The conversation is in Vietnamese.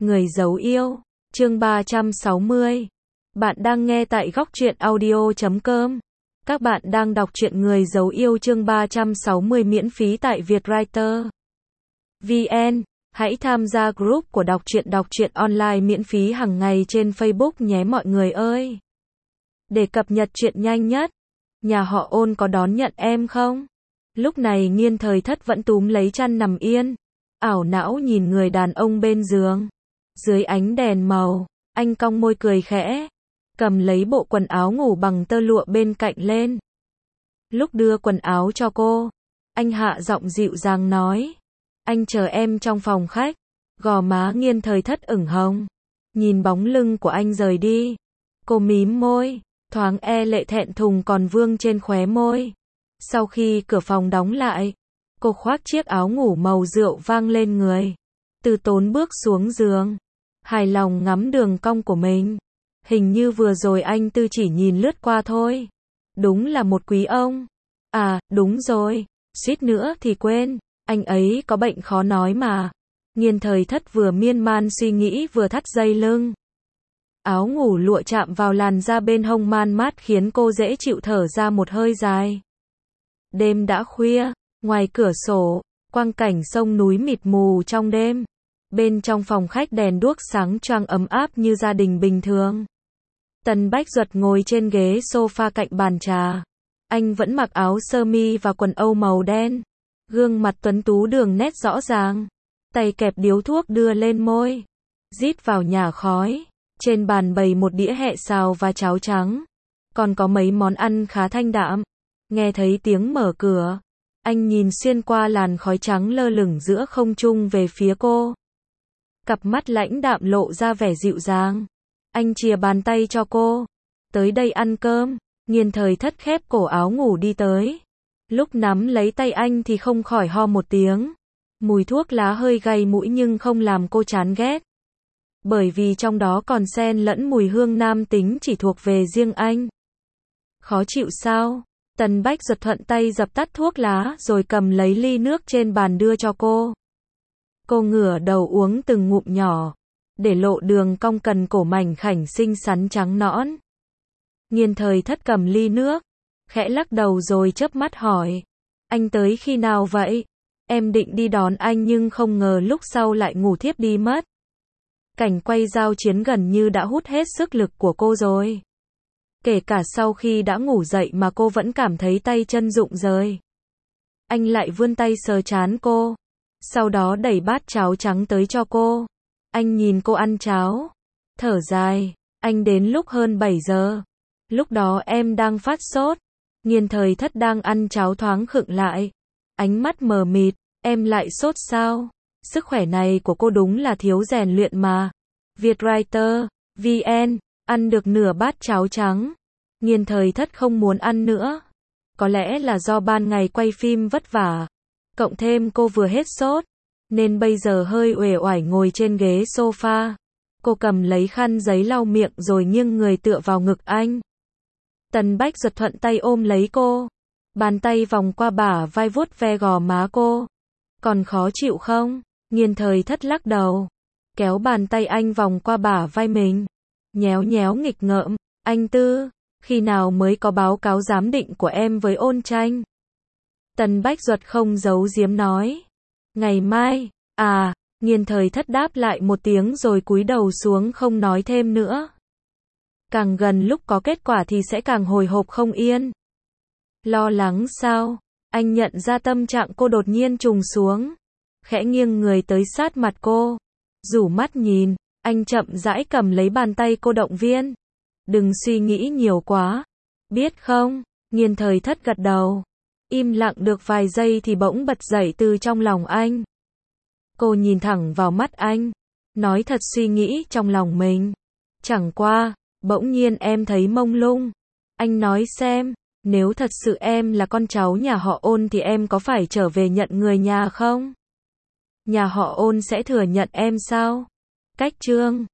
Người giấu yêu, chương 360. Bạn đang nghe tại góc truyện audio.com. Các bạn đang đọc truyện Người giấu yêu chương 360 miễn phí tại Vietwriter VN. Hãy tham gia group của đọc truyện online miễn phí hàng ngày trên Facebook nhé mọi người ơi. Để cập nhật chuyện nhanh nhất. Nhà họ Ôn có đón nhận em không? Lúc này Nghiên Thời Thất vẫn túm lấy chăn nằm yên, ảo não nhìn người đàn ông bên giường. Dưới ánh đèn màu, anh cong môi cười khẽ, cầm lấy bộ quần áo ngủ bằng tơ lụa bên cạnh lên. Lúc đưa quần áo cho cô, anh hạ giọng dịu dàng nói, anh chờ em trong phòng khách. Gò má Nghiên Thời Thất ửng hồng, nhìn bóng lưng của anh rời đi. Cô mím môi, thoáng e lệ thẹn thùng còn vương trên khóe môi. Sau khi cửa phòng đóng lại, cô khoác chiếc áo ngủ màu rượu vang lên người, từ tốn bước xuống giường, hài lòng ngắm đường cong của mình. Hình như vừa rồi anh Tư chỉ nhìn lướt qua thôi. Đúng là một quý ông. À, đúng rồi, suýt nữa thì quên, anh ấy có bệnh khó nói mà. Nghiên Thời Thất vừa miên man suy nghĩ vừa thắt dây lưng. Áo ngủ lụa chạm vào làn da bên hông man mát khiến cô dễ chịu thở ra một hơi dài. Đêm đã khuya, ngoài cửa sổ, quang cảnh sông núi mịt mù trong đêm. Bên trong phòng khách đèn đuốc sáng choang ấm áp như gia đình bình thường. Tần Bách Duật ngồi trên ghế sofa cạnh bàn trà. Anh vẫn mặc áo sơ mi và quần âu màu đen. Gương mặt tuấn tú đường nét rõ ràng. Tay kẹp điếu thuốc đưa lên môi. Rít vào nhả khói. Trên bàn bày một đĩa hẹ xào và cháo trắng. Còn có mấy món ăn khá thanh đạm. Nghe thấy tiếng mở cửa, anh nhìn xuyên qua làn khói trắng lơ lửng giữa không trung về phía cô. Cặp mắt lãnh đạm lộ ra vẻ dịu dàng. Anh chìa bàn tay cho cô. Tới đây ăn cơm. Nghiên Thời Thất khép cổ áo ngủ đi tới. Lúc nắm lấy tay anh thì không khỏi ho một tiếng. Mùi thuốc lá hơi gay mũi nhưng không làm cô chán ghét. Bởi vì trong đó còn xen lẫn mùi hương nam tính chỉ thuộc về riêng anh. Khó chịu sao? Tần Bách Duật thuận tay dập tắt thuốc lá rồi cầm lấy ly nước trên bàn đưa cho cô. Cô ngửa đầu uống từng ngụm nhỏ, để lộ đường cong cần cổ mảnh khảnh xinh xắn trắng nõn. Nghiên Thời Thất cầm ly nước, khẽ lắc đầu rồi chớp mắt hỏi, anh tới khi nào vậy? Em định đi đón anh nhưng không ngờ lúc sau lại ngủ thiếp đi mất. Cảnh quay giao chiến gần như đã hút hết sức lực của cô rồi. Kể cả sau khi đã ngủ dậy mà cô vẫn cảm thấy tay chân rụng rời. Anh lại vươn tay sờ trán cô, sau đó đẩy bát cháo trắng tới cho cô. Anh nhìn cô ăn cháo, thở dài, anh đến lúc hơn 7 giờ. Lúc đó em đang phát sốt. Nghiên Thời Thất đang ăn cháo thoáng khựng lại, ánh mắt mờ mịt, em lại sốt sao? Sức khỏe này của cô đúng là thiếu rèn luyện mà. Vietwriter VN. Ăn được nửa bát cháo trắng, Nghiên Thời Thất không muốn ăn nữa. Có lẽ là do ban ngày quay phim vất vả, cộng thêm cô vừa hết sốt, nên bây giờ hơi uể oải ngồi trên ghế sofa. Cô cầm lấy khăn giấy lau miệng rồi nghiêng người tựa vào ngực anh. Tần Bách Duật thuận tay ôm lấy cô, bàn tay vòng qua bả vai vuốt ve gò má cô. Còn khó chịu không? Nghiên Thời Thất lắc đầu, kéo bàn tay anh vòng qua bả vai mình. Nhéo nhéo nghịch ngợm, anh Tư, khi nào mới có báo cáo giám định của em với Ôn Tranh? Tần Bách Duật không giấu giếm nói. Ngày mai, à, Nghiên Thời Thất đáp lại một tiếng rồi cúi đầu xuống không nói thêm nữa. Càng gần lúc có kết quả thì sẽ càng hồi hộp không yên. Lo lắng sao? Anh nhận ra tâm trạng cô đột nhiên trùng xuống. Khẽ nghiêng người tới sát mặt cô, rủ mắt nhìn. Anh chậm rãi cầm lấy bàn tay cô động viên. Đừng suy nghĩ nhiều quá. Biết không? Nghiên Thời Thất gật đầu. Im lặng được vài giây thì bỗng bật dậy từ trong lòng anh. Cô nhìn thẳng vào mắt anh, nói thật suy nghĩ trong lòng mình. Chẳng qua, bỗng nhiên em thấy mông lung. Anh nói xem, nếu thật sự em là con cháu nhà họ Ôn thì em có phải trở về nhận người nhà không? Nhà họ Ôn sẽ thừa nhận em sao? Cách chương